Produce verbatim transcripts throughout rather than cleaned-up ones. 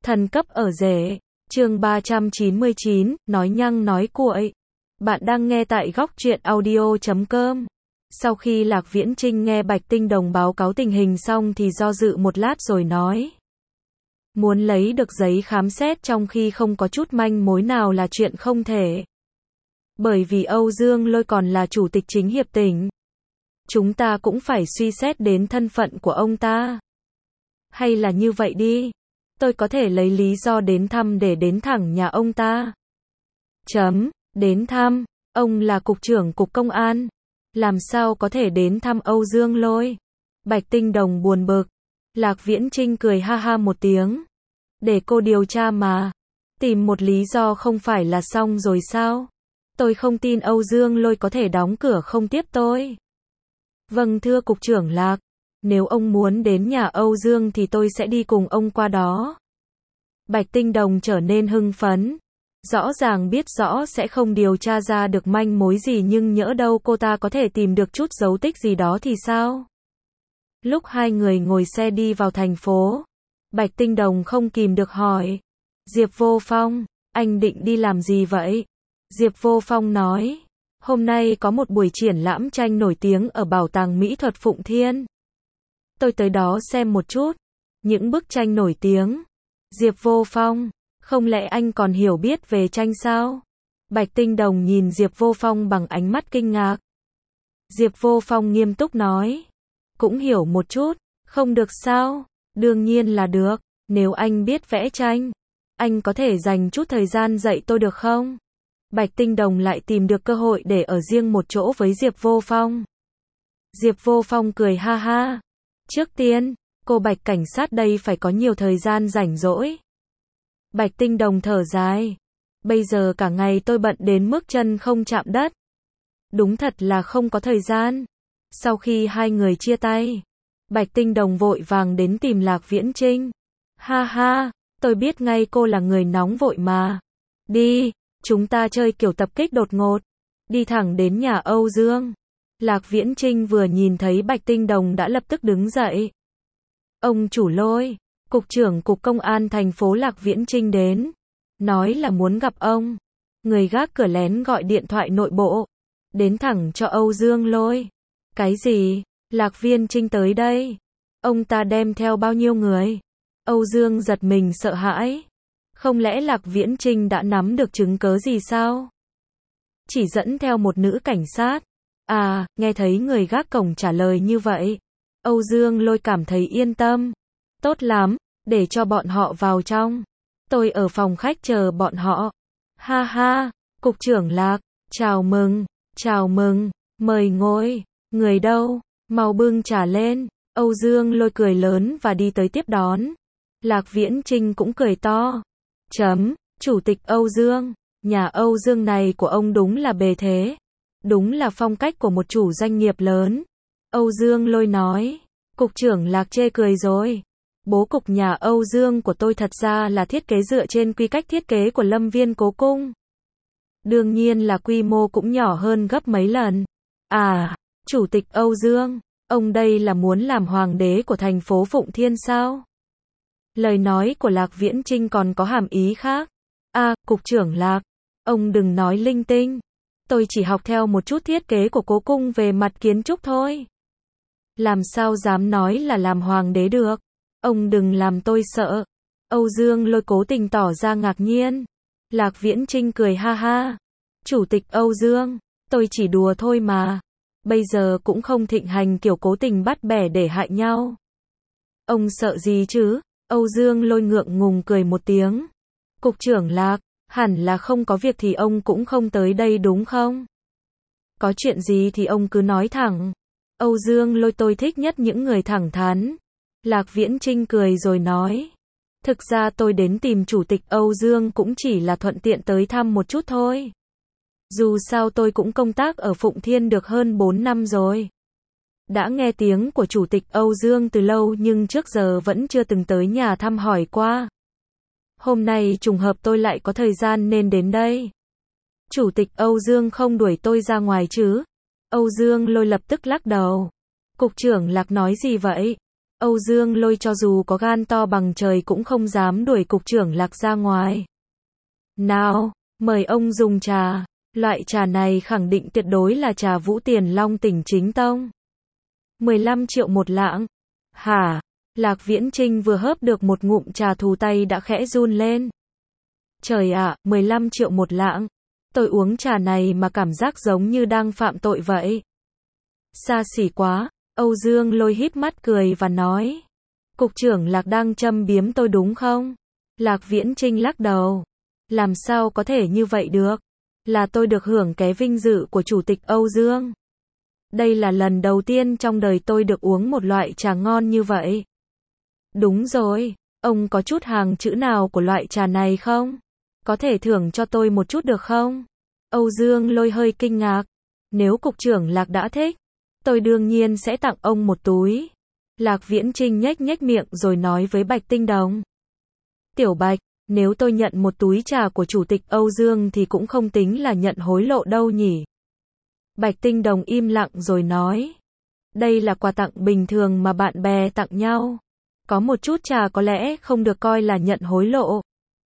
Thần cấp ở rể. Chương ba trăm chín mươi chín, nói nhăng nói cuội. Bạn đang nghe tại góc truyện audio chấm com. Sau khi Lạc Viễn Trinh nghe Bạch Tinh Đồng báo cáo tình hình xong thì do dự một lát rồi nói. Muốn lấy được giấy khám xét trong khi không có chút manh mối nào là chuyện không thể. Bởi vì Âu Dương Lôi còn là chủ tịch chính hiệp tỉnh. Chúng ta cũng phải suy xét đến thân phận của ông ta. Hay là như vậy đi. Tôi có thể lấy lý do đến thăm để đến thẳng nhà ông ta. Chấm, đến thăm, ông là cục trưởng cục công an. Làm sao có thể đến thăm Âu Dương Lôi? Bạch Tinh Đồng buồn bực. Lạc Viễn Trinh cười ha ha một tiếng. Để cô điều tra mà. Tìm một lý do không phải là xong rồi sao? Tôi không tin Âu Dương Lôi có thể đóng cửa không tiếp tôi. Vâng thưa cục trưởng Lạc. Nếu ông muốn đến nhà Âu Dương thì tôi sẽ đi cùng ông qua đó. Bạch Tinh Đồng trở nên hưng phấn. Rõ ràng biết rõ sẽ không điều tra ra được manh mối gì nhưng nhỡ đâu cô ta có thể tìm được chút dấu tích gì đó thì sao? Lúc hai người ngồi xe đi vào thành phố, Bạch Tinh Đồng không kìm được hỏi. Diệp Vô Phong, anh định đi làm gì vậy? Diệp Vô Phong nói. Hôm nay có một buổi triển lãm tranh nổi tiếng ở Bảo tàng Mỹ thuật Phụng Thiên. Tôi tới đó xem một chút. Những bức tranh nổi tiếng. Diệp Vô Phong, không lẽ anh còn hiểu biết về tranh sao? Bạch Tinh Đồng nhìn Diệp Vô Phong bằng ánh mắt kinh ngạc. Diệp Vô Phong nghiêm túc nói. Cũng hiểu một chút, không được sao? Đương nhiên là được, nếu anh biết vẽ tranh. Anh có thể dành chút thời gian dạy tôi được không? Bạch Tinh Đồng lại tìm được cơ hội để ở riêng một chỗ với Diệp Vô Phong. Diệp Vô Phong cười ha ha. Trước tiên, cô Bạch cảnh sát đây phải có nhiều thời gian rảnh rỗi. Bạch Tinh Đồng thở dài. Bây giờ cả ngày tôi bận đến mức chân không chạm đất. Đúng thật là không có thời gian. Sau khi hai người chia tay, Bạch Tinh Đồng vội vàng đến tìm Lạc Viễn Trinh. Ha ha, tôi biết ngay cô là người nóng vội mà. Đi, chúng ta chơi kiểu tập kích đột ngột. Đi thẳng đến nhà Âu Dương. Lạc Viễn Trinh vừa nhìn thấy Bạch Tinh Đồng đã lập tức đứng dậy. Ông chủ Lôi, cục trưởng cục công an thành phố Lạc Viễn Trinh đến. Nói là muốn gặp ông. Người gác cửa lén gọi điện thoại nội bộ. Đến thẳng cho Âu Dương Lôi. Cái gì? Lạc Viễn Trinh tới đây. Ông ta đem theo bao nhiêu người? Âu Dương giật mình sợ hãi. Không lẽ Lạc Viễn Trinh đã nắm được chứng cớ gì sao? Chỉ dẫn theo một nữ cảnh sát. À, nghe thấy người gác cổng trả lời như vậy. Âu Dương Lôi cảm thấy yên tâm. Tốt lắm, để cho bọn họ vào trong. Tôi ở phòng khách chờ bọn họ. Ha ha, cục trưởng Lạc, chào mừng, chào mừng, mời ngồi. Người đâu? Mau bưng trà lên. Âu Dương Lôi cười lớn và đi tới tiếp đón. Lạc Viễn Trinh cũng cười to. Chấm, Chủ tịch Âu Dương, nhà Âu Dương này của ông đúng là bề thế. Đúng là phong cách của một chủ doanh nghiệp lớn. Âu Dương Lôi nói. Cục trưởng Lạc chê cười rồi. Bố cục nhà Âu Dương của tôi thật ra là thiết kế dựa trên quy cách thiết kế của Lâm Viên Cố Cung. Đương nhiên là quy mô cũng nhỏ hơn gấp mấy lần. À, Chủ tịch Âu Dương, ông đây là muốn làm hoàng đế của thành phố Phụng Thiên sao? Lời nói của Lạc Viễn Trinh còn có hàm ý khác. À, cục trưởng Lạc, ông đừng nói linh tinh. Tôi chỉ học theo một chút thiết kế của Cố Cung về mặt kiến trúc thôi. Làm sao dám nói là làm hoàng đế được? Ông đừng làm tôi sợ. Âu Dương Lôi cố tình tỏ ra ngạc nhiên. Lạc Viễn Trinh cười ha ha. Chủ tịch Âu Dương, tôi chỉ đùa thôi mà. Bây giờ cũng không thịnh hành kiểu cố tình bắt bẻ để hại nhau. Ông sợ gì chứ? Âu Dương Lôi ngượng ngùng cười một tiếng. Cục trưởng Lạc, hẳn là không có việc thì ông cũng không tới đây đúng không? Có chuyện gì thì ông cứ nói thẳng. Âu Dương Lôi tôi thích nhất những người thẳng thắn. Lạc Viễn Trinh cười rồi nói. Thực ra tôi đến tìm Chủ tịch Âu Dương cũng chỉ là thuận tiện tới thăm một chút thôi. Dù sao tôi cũng công tác ở Phụng Thiên được hơn bốn năm rồi. Đã nghe tiếng của Chủ tịch Âu Dương từ lâu nhưng trước giờ vẫn chưa từng tới nhà thăm hỏi qua. Hôm nay trùng hợp tôi lại có thời gian nên đến đây. Chủ tịch Âu Dương không đuổi tôi ra ngoài chứ? Âu Dương Lôi lập tức lắc đầu. Cục trưởng Lạc nói gì vậy? Âu Dương Lôi cho dù có gan to bằng trời cũng không dám đuổi cục trưởng Lạc ra ngoài. Nào, mời ông dùng trà. Loại trà này khẳng định tuyệt đối là trà Vũ Tiền Long tỉnh chính tông. mười lăm triệu một lạng. Hả? Lạc Viễn Trinh vừa hớp được một ngụm trà thù tay đã khẽ run lên. Trời ạ, mười lăm triệu một lạng. Tôi uống trà này mà cảm giác giống như đang phạm tội vậy. Xa xỉ quá. Âu Dương Lôi híp mắt cười và nói. Cục trưởng Lạc đang châm biếm tôi đúng không? Lạc Viễn Trinh lắc đầu. Làm sao có thể như vậy được? Là tôi được hưởng cái vinh dự của Chủ tịch Âu Dương. Đây là lần đầu tiên trong đời tôi được uống một loại trà ngon như vậy. Đúng rồi, ông có chút hàng chữ nào của loại trà này không? Có thể thưởng cho tôi một chút được không? Âu Dương Lôi hơi kinh ngạc. Nếu cục trưởng Lạc đã thích, tôi đương nhiên sẽ tặng ông một túi. Lạc Viễn Trinh nhếch nhếch miệng rồi nói với Bạch Tinh Đồng. Tiểu Bạch, nếu tôi nhận một túi trà của Chủ tịch Âu Dương thì cũng không tính là nhận hối lộ đâu nhỉ. Bạch Tinh Đồng im lặng rồi nói. Đây là quà tặng bình thường mà bạn bè tặng nhau. Có một chút trà có lẽ không được coi là nhận hối lộ.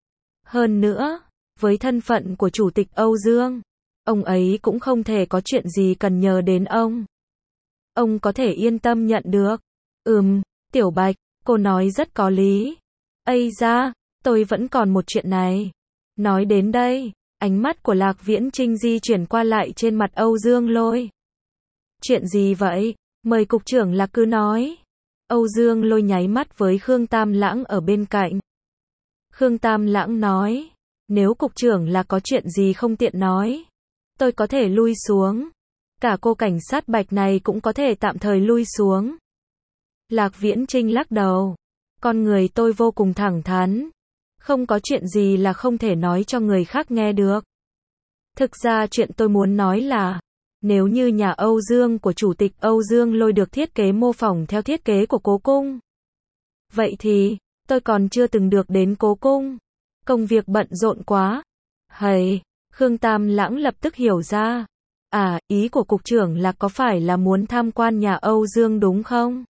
Hơn nữa, với thân phận của Chủ tịch Âu Dương, ông ấy cũng không thể có chuyện gì cần nhờ đến ông. Ông có thể yên tâm nhận được. Ừm, Tiểu Bạch, cô nói rất có lý. Ây da, tôi vẫn còn một chuyện này. Nói đến đây, ánh mắt của Lạc Viễn Trinh di chuyển qua lại trên mặt Âu Dương Lôi. Chuyện gì vậy? Mời cục trưởng Lạc cứ nói. Âu Dương Lôi nháy mắt với Khương Tam Lãng ở bên cạnh. Khương Tam Lãng nói. Nếu cục trưởng Lạc có chuyện gì không tiện nói, tôi có thể lui xuống. Cả cô cảnh sát Bạch này cũng có thể tạm thời lui xuống. Lạc Viễn Trinh lắc đầu. Con người tôi vô cùng thẳng thắn. Không có chuyện gì là không thể nói cho người khác nghe được. Thực ra chuyện tôi muốn nói là, nếu như nhà Âu Dương của Chủ tịch Âu Dương Lôi được thiết kế mô phỏng theo thiết kế của Cố Cung, vậy thì, tôi còn chưa từng được đến Cố Cung. Công việc bận rộn quá. Hầy, Khương Tam Lãng lập tức hiểu ra. À, ý của cục trưởng là có phải là muốn tham quan nhà Âu Dương đúng không?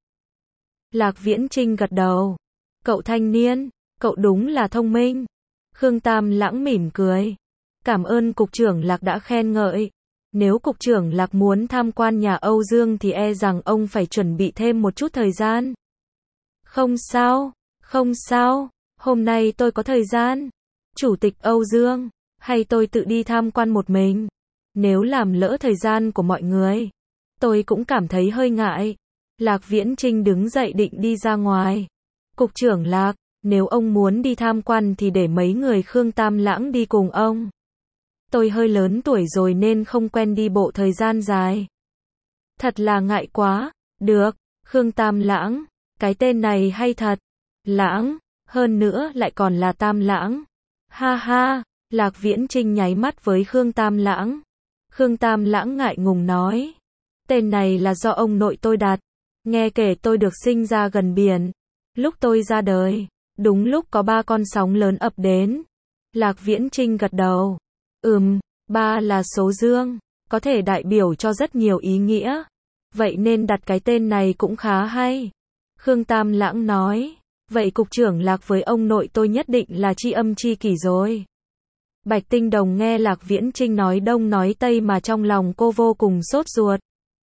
Lạc Viễn Trinh gật đầu. Cậu thanh niên, cậu đúng là thông minh. Khương Tam Lãng mỉm cười. Cảm ơn cục trưởng Lạc đã khen ngợi. Nếu cục trưởng Lạc muốn tham quan nhà Âu Dương thì e rằng ông phải chuẩn bị thêm một chút thời gian. Không sao, không sao, hôm nay tôi có thời gian. Chủ tịch Âu Dương, hay tôi tự đi tham quan một mình? Nếu làm lỡ thời gian của mọi người, tôi cũng cảm thấy hơi ngại. Lạc Viễn Trinh đứng dậy định đi ra ngoài. Cục trưởng Lạc, nếu ông muốn đi tham quan thì để mấy người Khương Tam Lãng đi cùng ông. Tôi hơi lớn tuổi rồi nên không quen đi bộ thời gian dài. Thật là ngại quá. Được, Khương Tam Lãng, cái tên này hay thật. Lãng, hơn nữa lại còn là Tam Lãng. Ha ha, Lạc Viễn Trinh nháy mắt với Khương Tam Lãng. Khương Tam Lãng ngại ngùng nói. Tên này là do ông nội tôi đặt. Nghe kể tôi được sinh ra gần biển. Lúc tôi ra đời, đúng lúc có ba con sóng lớn ập đến. Lạc Viễn Trinh gật đầu. Ừm, ba là số dương, có thể đại biểu cho rất nhiều ý nghĩa. Vậy nên đặt cái tên này cũng khá hay. Khương Tam Lãng nói. Vậy cục trưởng Lạc với ông nội tôi nhất định là tri âm tri kỷ rồi. Bạch Tinh Đồng nghe Lạc Viễn Trinh nói đông nói tây mà trong lòng cô vô cùng sốt ruột.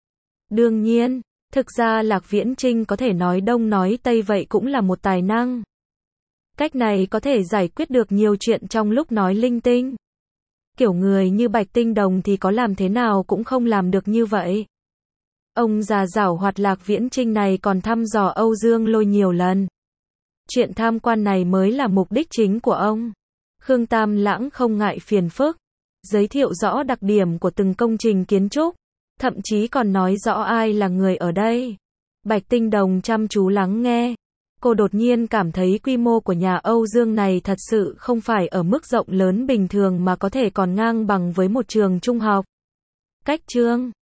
Đương nhiên, thực ra Lạc Viễn Trinh có thể nói đông nói tây vậy cũng là một tài năng. Cách này có thể giải quyết được nhiều chuyện trong lúc nói linh tinh. Kiểu người như Bạch Tinh Đồng thì có làm thế nào cũng không làm được như vậy. Ông già giảo hoạt Lạc Viễn Trinh này còn thăm dò Âu Dương Lôi nhiều lần. Chuyện tham quan này mới là mục đích chính của ông. Khương Tam Lãng không ngại phiền phức, giới thiệu rõ đặc điểm của từng công trình kiến trúc, thậm chí còn nói rõ ai là người ở đây. Bạch Tinh Đồng chăm chú lắng nghe. Cô đột nhiên cảm thấy quy mô của nhà Âu Dương này thật sự không phải ở mức rộng lớn bình thường mà có thể còn ngang bằng với một trường trung học. Cách chương